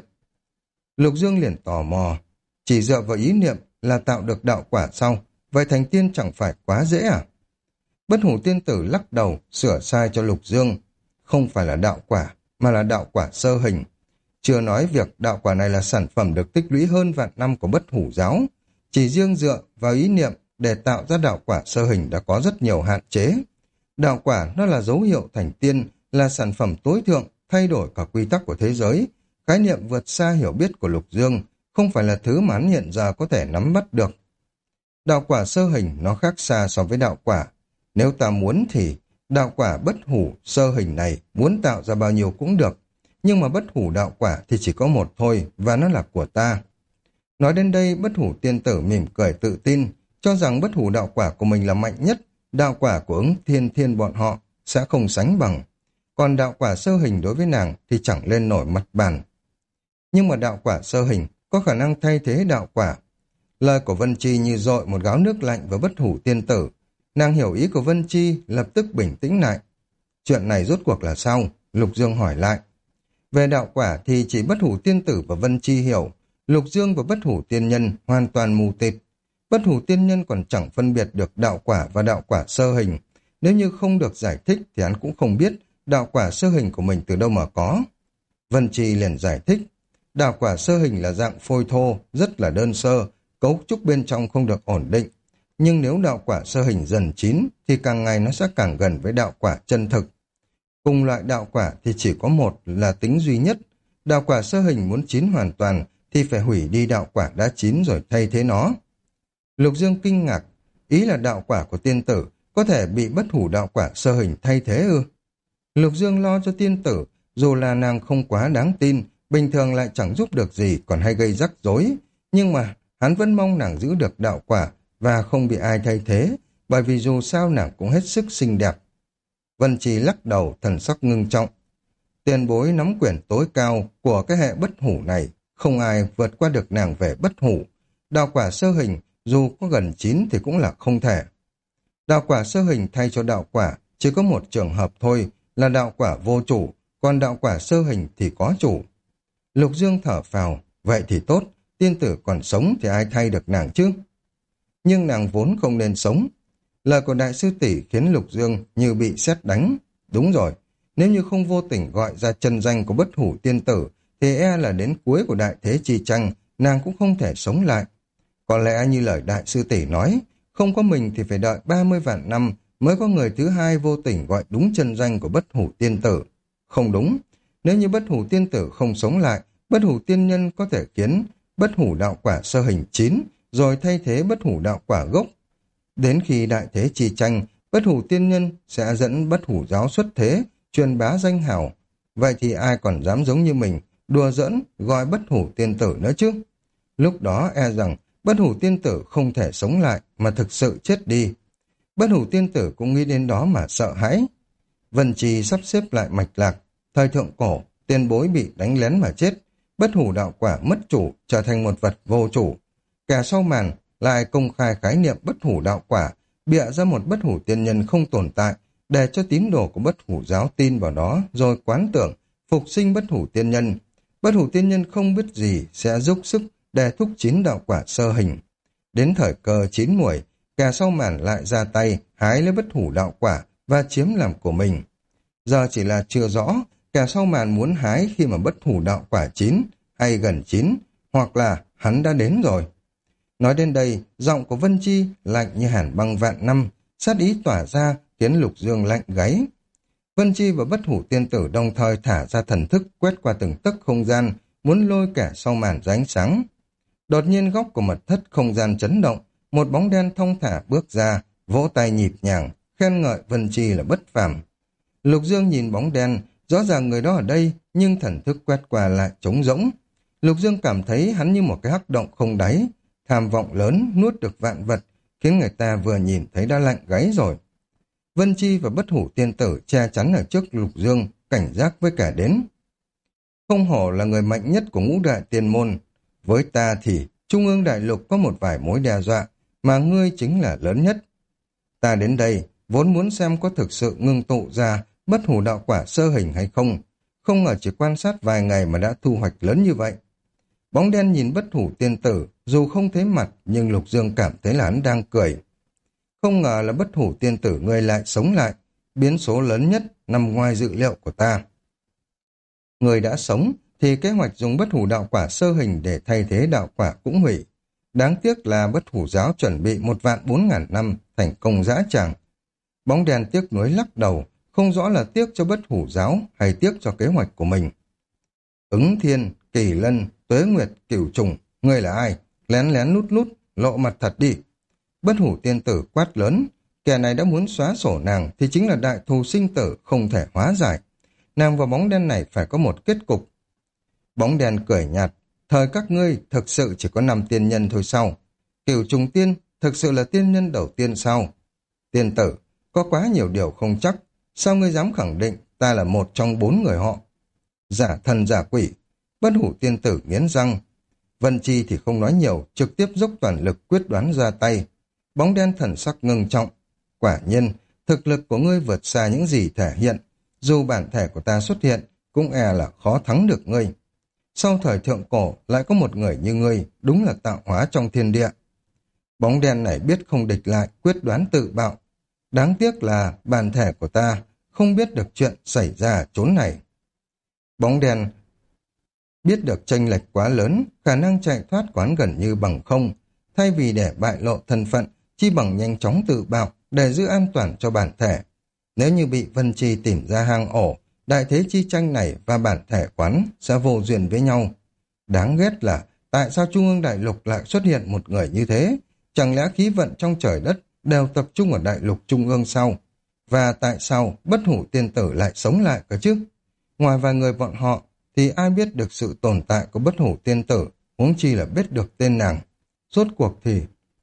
[SPEAKER 1] Lục Dương liền tò mò, chỉ dựa vào ý niệm là tạo được đạo quả sau, vậy thành tiên chẳng phải quá dễ à? Bất hủ tiên tử lắc đầu, sửa sai cho Lục Dương. Không phải là đạo quả, mà là đạo quả sơ hình. Chưa nói việc đạo quả này là sản phẩm được tích lũy hơn vạn năm của bất hủ giáo. Chỉ riêng dựa vào ý niệm để tạo ra đạo quả sơ hình đã có rất nhiều hạn chế. Đạo quả nó là dấu hiệu thành tiên, là sản phẩm tối thượng, thay đổi cả quy tắc của thế giới. Khái niệm vượt xa hiểu biết của Lục Dương, không phải là thứ mà hắn hiện giờ có thể nắm bắt được. Đạo quả sơ hình nó khác xa so với đạo quả. Nếu ta muốn thì đạo quả bất hủ sơ hình này muốn tạo ra bao nhiêu cũng được. Nhưng mà bất hủ đạo quả thì chỉ có một thôi, và nó là của ta. Nói đến đây, bất hủ tiên tử mỉm cười tự tin, cho rằng bất hủ đạo quả của mình là mạnh nhất, đạo quả của ứng thiên thiên bọn họ sẽ không sánh bằng. Còn đạo quả sơ hình đối với nàng thì chẳng lên nổi mặt bàn. Nhưng mà đạo quả sơ hình có khả năng thay thế đạo quả. Lời của Vân Chi như dội một gáo nước lạnh vào bất hủ tiên tử. Nàng hiểu ý của Vân Chi, lập tức bình tĩnh lại. Chuyện này rốt cuộc là sao? Lục Dương hỏi lại. Về đạo quả thì chỉ bất hủ tiên tử và Vân Chi hiểu. Lục Dương và bất hủ tiên nhân hoàn toàn mù tịt. Bất hủ tiên nhân còn chẳng phân biệt được đạo quả và đạo quả sơ hình. Nếu như không được giải thích thì hắn cũng không biết đạo quả sơ hình của mình từ đâu mà có. Vân Chi liền giải thích. Đạo quả sơ hình là dạng phôi thô, rất là đơn sơ, cấu trúc bên trong không được ổn định. Nhưng nếu đạo quả sơ hình dần chín thì càng ngày nó sẽ càng gần với đạo quả chân thực. Cùng loại đạo quả thì chỉ có một là tính duy nhất. Đạo quả sơ hình muốn chín hoàn toàn thì phải hủy đi đạo quả đã chín rồi thay thế nó. Lục Dương kinh ngạc, ý là đạo quả của tiên tử có thể bị bất hủ đạo quả sơ hình thay thế ư? Lục Dương lo cho tiên tử, dù là nàng không quá đáng tin, bình thường lại chẳng giúp được gì, còn hay gây rắc rối. Nhưng mà hắn vẫn mong nàng giữ được đạo quả và không bị ai thay thế, bởi vì dù sao nàng cũng hết sức xinh đẹp. Vân Trì lắc đầu, thần sắc ngưng trọng. Tiền bối nắm quyền tối cao của cái hệ bất hủ này, không ai vượt qua được nàng về bất hủ. Đạo quả sơ hình, dù có gần 9 thì cũng là không thể. Đạo quả sơ hình thay cho đạo quả chỉ có một trường hợp thôi, là đạo quả vô chủ, còn đạo quả sơ hình thì có chủ. Lục Dương thở phào, vậy thì tốt, tiên tử còn sống thì ai thay được nàng chứ? Nhưng nàng vốn không nên sống. Lời của đại sư tỷ khiến Lục Dương như bị sét đánh. Đúng rồi, nếu như không vô tình gọi ra chân danh của bất hủ tiên tử, thì e là đến cuối của đại thế chi tranh, nàng cũng không thể sống lại. Có lẽ như lời đại sư tỷ nói, không có mình thì phải đợi 30 vạn năm mới có người thứ hai vô tình gọi đúng chân danh của bất hủ tiên tử. Không đúng, nếu như bất hủ tiên tử không sống lại, bất hủ tiên nhân có thể khiến bất hủ đạo quả sơ hình 9, rồi thay thế bất hủ đạo quả gốc. Đến khi đại thế chi tranh, bất hủ tiên nhân sẽ dẫn bất hủ giáo xuất thế, truyền bá danh hào. Vậy thì ai còn dám giống như mình, đùa giỡn, gọi bất hủ tiên tử nữa chứ? Lúc đó e rằng bất hủ tiên tử không thể sống lại mà thực sự chết đi. Bất hủ tiên tử cũng nghĩ đến đó mà sợ hãi. Vân Trì sắp xếp lại mạch lạc. Thời thượng cổ, tiền bối bị đánh lén mà chết. Bất hủ đạo quả mất chủ, trở thành một vật vô chủ. Kẻ sau màn lại công khai khái niệm bất hủ đạo quả, bịa ra một bất hủ tiên nhân không tồn tại, để cho tín đồ của bất hủ giáo tin vào đó, rồi quán tưởng, phục sinh bất hủ tiên nhân. Bất hủ tiên nhân không biết gì sẽ giúp sức để thúc chín đạo quả sơ hình. Đến thời cơ chín muồi, kẻ sau màn lại ra tay, hái lấy bất hủ đạo quả và chiếm làm của mình. Giờ chỉ là chưa rõ, kẻ sau màn muốn hái khi mà bất hủ đạo quả chín, hay gần chín, hoặc là hắn đã đến rồi. Nói đến đây, giọng của Vân Chi lạnh như hàn băng vạn năm, sát ý tỏa ra khiến Lục Dương lạnh gáy. Vân Chi và bất hủ tiên tử đồng thời thả ra thần thức quét qua từng tấc không gian, muốn lôi kẻ sau màn ra ánh sáng. Đột nhiên góc của mật thất không gian chấn động, một bóng đen thong thả bước ra, vỗ tay nhịp nhàng, khen ngợi Vân Chi là bất phàm. Lục Dương nhìn bóng đen, rõ ràng người đó ở đây, nhưng thần thức quét qua lại trống rỗng. Lục Dương cảm thấy hắn như một cái hắc động không đáy, tham vọng lớn nuốt được vạn vật, khiến người ta vừa nhìn thấy đã lạnh gáy rồi. Vân Chi và bất hủ tiên tử che chắn ở trước Lục Dương, cảnh giác với kẻ đến. Không hổ là người mạnh nhất của ngũ đại tiên môn. Với ta thì Trung ương đại lục có một vài mối đe dọa, mà ngươi chính là lớn nhất. Ta đến đây vốn muốn xem có thực sự ngưng tụ ra bất hủ đạo quả sơ hình hay không. Không ngờ chỉ quan sát vài ngày mà đã thu hoạch lớn như vậy. Bóng đen nhìn bất hủ tiên tử, dù không thấy mặt nhưng Lục Dương cảm thấy là hắn đang cười. Không ngờ là bất hủ tiên tử ngươi lại sống lại, biến số lớn nhất nằm ngoài dự liệu của ta. Người đã sống thì kế hoạch dùng bất hủ đạo quả sơ hình để thay thế đạo quả cũng hủy. Đáng tiếc là bất hủ giáo chuẩn bị 1.400.000 năm thành công dã tràng. Bóng đen tiếc nuối lắc đầu, không rõ là tiếc cho bất hủ giáo hay tiếc cho kế hoạch của mình. Ứng Thiên, Kỳ Lân, Tuế Nguyệt, Cửu Trùng, ngươi là ai? Lén lén lút lút, lộ mặt thật đi. Bất hủ tiên tử quát lớn, kẻ này đã muốn xóa sổ nàng thì chính là đại thù sinh tử không thể hóa giải. Nàng và bóng đen này phải có một kết cục. Bóng đen cười nhạt, thời các ngươi thực sự chỉ có 5 tiên nhân thôi sao? Cửu Trùng tiên thực sự là tiên nhân đầu tiên sao? Tiên tử, có quá nhiều điều không chắc, sao ngươi dám khẳng định ta là một trong 4 người họ? Giả thần giả quỷ, bất hủ tiên tử nghiến răng. Vân Chi thì không nói nhiều, trực tiếp dốc toàn lực quyết đoán ra tay. Bóng đen thần sắc ngưng trọng. Quả nhiên, thực lực của ngươi vượt xa những gì thể hiện. Dù bản thể của ta xuất hiện, cũng e là khó thắng được ngươi. Sau thời thượng cổ, lại có một người như ngươi, đúng là tạo hóa trong thiên địa. Bóng đen này biết không địch lại, quyết đoán tự bạo. Đáng tiếc là bản thể của ta không biết được chuyện xảy ra ở chốn này. Bóng đen biết được chênh lệch quá lớn, khả năng chạy thoát quán gần như bằng không. Thay vì để bại lộ thân phận, chi bằng nhanh chóng tự bạo để giữ an toàn cho bản thể. Nếu như bị Vân Chi tìm ra hang ổ, đại thế chi tranh này và bản thể quán sẽ vô duyên với nhau. Đáng ghét là tại sao Trung ương đại lục lại xuất hiện một người như thế? Chẳng lẽ khí vận trong trời đất đều tập trung ở đại lục Trung ương sao? Và tại sao bất hủ tiên tử lại sống lại cơ chứ? Ngoài vài người bọn họ thì ai biết được sự tồn tại của bất hủ tiên tử, huống chi là biết được tên nàng. Rốt cuộc thì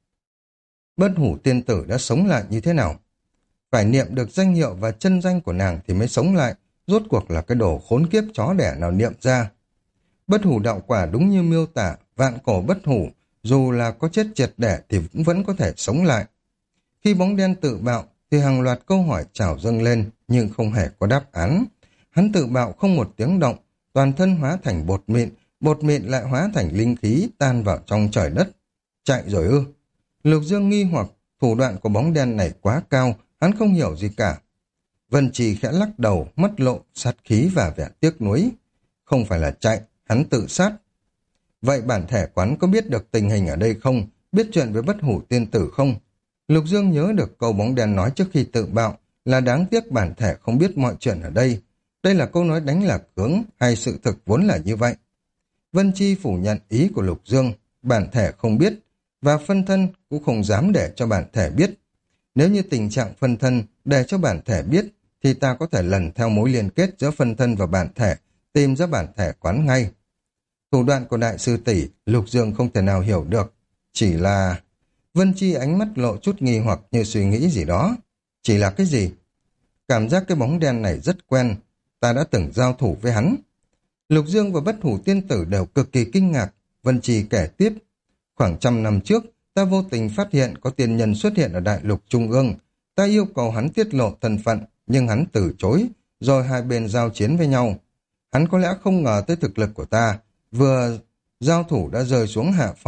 [SPEAKER 1] bất hủ tiên tử đã sống lại như thế nào? Phải niệm được danh hiệu và chân danh của nàng thì mới sống lại, rốt cuộc là cái đồ khốn kiếp chó đẻ nào niệm ra. Bất hủ đạo quả đúng như miêu tả, vạn cổ bất hủ, dù là có chết triệt đẻ thì cũng vẫn có thể sống lại. Khi bóng đen tự bạo thì hàng loạt câu hỏi trào dâng lên nhưng không hề có đáp án. Hắn tự bạo không một tiếng động, toàn thân hóa thành bột mịn lại hóa thành linh khí tan vào trong trời đất. Chạy rồi ư? Lục Dương nghi hoặc thủ đoạn của bóng đen này quá cao, hắn không hiểu gì cả. Vân Trì khẽ lắc đầu, mắt lộ sát khí và vẻ tiếc nuối. Không phải là chạy, hắn tự sát. Vậy bản thể quán có biết được tình hình ở đây không? Biết chuyện với bất hủ tiên tử không? Lục Dương nhớ được câu bóng đen nói trước khi tự bạo là đáng tiếc bản thể không biết mọi chuyện ở đây. Đây là câu nói đánh lạc hướng hay sự thực vốn là như vậy? Vân Chi phủ nhận ý của Lục Dương, bản thể không biết và phân thân cũng không dám để cho bản thể biết. Nếu như tình trạng phân thân để cho bản thể biết thì ta có thể lần theo mối liên kết giữa phân thân và bản thể, tìm ra bản thể quán ngay. Thủ đoạn của đại sư tỷ Lục Dương không thể nào hiểu được. Chỉ là... Vân Chi ánh mắt lộ chút nghi hoặc như suy nghĩ gì đó. Chỉ là cái gì? Cảm giác cái bóng đen này rất quen. Ta đã từng giao thủ với hắn. Lục Dương và bất hủ tiên tử đều cực kỳ kinh ngạc. Vân Chi kể tiếp. Khoảng 100 năm trước, ta vô tình phát hiện có tiên nhân xuất hiện ở đại lục Trung ương. Ta yêu cầu hắn tiết lộ thân phận, nhưng hắn từ chối, rồi hai bên giao chiến với nhau. Hắn có lẽ không ngờ tới thực lực của ta, vừa giao thủ đã rơi xuống hạ phong,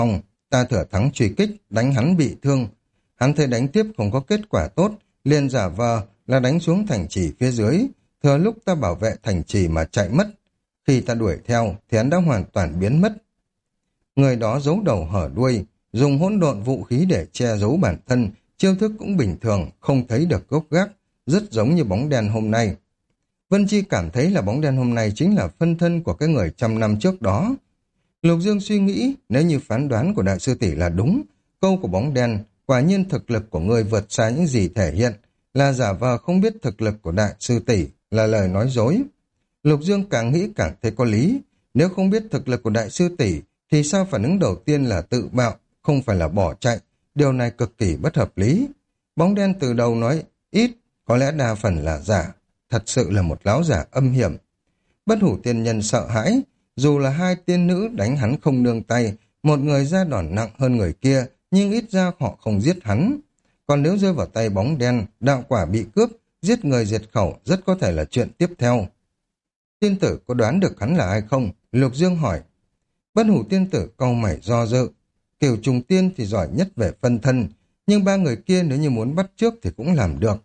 [SPEAKER 1] ta thừa thắng truy kích, đánh hắn bị thương. Hắn thấy đánh tiếp không có kết quả tốt, liền giả vờ là đánh xuống thành trì phía dưới, thừa lúc ta bảo vệ thành trì mà chạy mất. Khi ta đuổi theo thì hắn đã hoàn toàn biến mất. Người đó giấu đầu hở đuôi, dùng hỗn độn vũ khí để che giấu bản thân, chiêu thức cũng bình thường, không thấy được gốc gác, rất giống như bóng đen hôm nay. Vân Chi cảm thấy là bóng đen hôm nay chính là phân thân của cái người 100 năm trước đó. Lục Dương suy nghĩ, nếu như phán đoán của đại sư tỷ là đúng, câu của bóng đen, quả nhiên thực lực của người vượt xa những gì thể hiện, là giả vờ không biết thực lực của đại sư tỷ, là lời nói dối. Lục Dương càng nghĩ càng thấy có lý, nếu không biết thực lực của đại sư tỷ, thì sao phản ứng đầu tiên là tự bạo, không phải là bỏ chạy, điều này cực kỳ bất hợp lý. Bóng đen từ đầu nói ít, có lẽ đa phần là giả, thật sự là một láo giả âm hiểm. Bất hủ tiên nhân sợ hãi, dù là hai tiên nữ đánh hắn không nương tay, một người ra đòn nặng hơn người kia, nhưng ít ra họ không giết hắn. Còn nếu rơi vào tay bóng đen, đạo quả bị cướp, giết người diệt khẩu rất có thể là chuyện tiếp theo. Tiên tử có đoán được hắn là ai không? Lục Dương hỏi. Bất hủ tiên tử cau mày do dự. Kiều trùng tiên thì giỏi nhất về phân thân, nhưng ba người kia nếu như muốn bắt trước thì cũng làm được.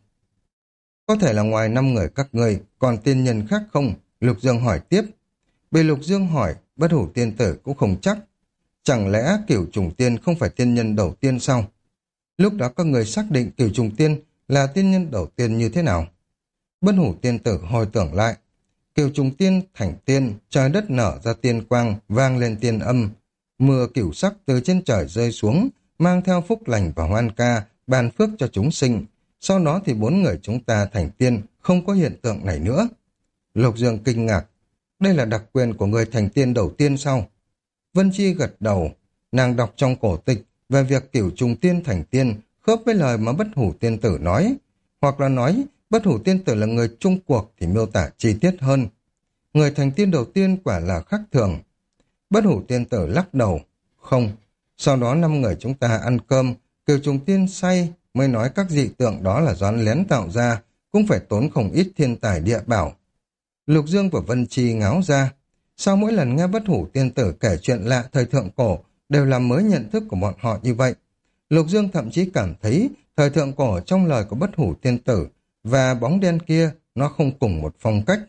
[SPEAKER 1] Có thể là ngoài 5 người các ngươi, còn tiên nhân khác không? Lục Dương hỏi tiếp. Bị Lục Dương hỏi, bất hủ tiên tử cũng không chắc. Chẳng lẽ Kiều trùng tiên không phải tiên nhân đầu tiên sao? Lúc đó các người xác định Kiều trùng tiên là tiên nhân đầu tiên như thế nào? Bất hủ tiên tử hồi tưởng lại. Kiều trùng tiên thành tiên, trời đất nở ra tiên quang, vang lên tiên âm. Mưa cửu sắc từ trên trời rơi xuống, mang theo phúc lành và hoan ca, ban phước cho chúng sinh. Sau đó thì 4 người chúng ta thành tiên, không có hiện tượng này nữa. Lục Dương kinh ngạc. Đây là đặc quyền của người thành tiên đầu tiên sao? Vân Chi gật đầu. Nàng đọc trong cổ tịch về việc Cửu trùng tiên thành tiên, khớp với lời mà bất hủ tiên tử nói. Hoặc là nói, bất hủ tiên tử là người chung cuộc thì miêu tả chi tiết hơn. Người thành tiên đầu tiên quả là khác thường. Bất hủ tiên tử lắc đầu. Không. Sau đó 5 người chúng ta ăn cơm, Kiều trùng tiên say mới nói các dị tượng đó là do hắn lén tạo ra, cũng phải tốn không ít thiên tài địa bảo. Lục Dương và Vân Chi ngáo ra. Sau mỗi lần nghe bất hủ tiên tử kể chuyện lạ thời thượng cổ, đều làm mới nhận thức của bọn họ như vậy. Lục Dương thậm chí cảm thấy thời thượng cổ trong lời của bất hủ tiên tử và bóng đen kia nó không cùng một phong cách.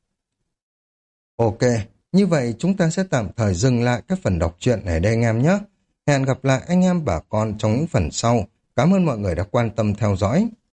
[SPEAKER 1] Ok, như vậy chúng ta sẽ tạm thời dừng lại các phần đọc truyện này đây anh em nhé. Hẹn gặp lại anh em bà con trong những phần sau. Cảm ơn mọi người đã quan tâm theo dõi.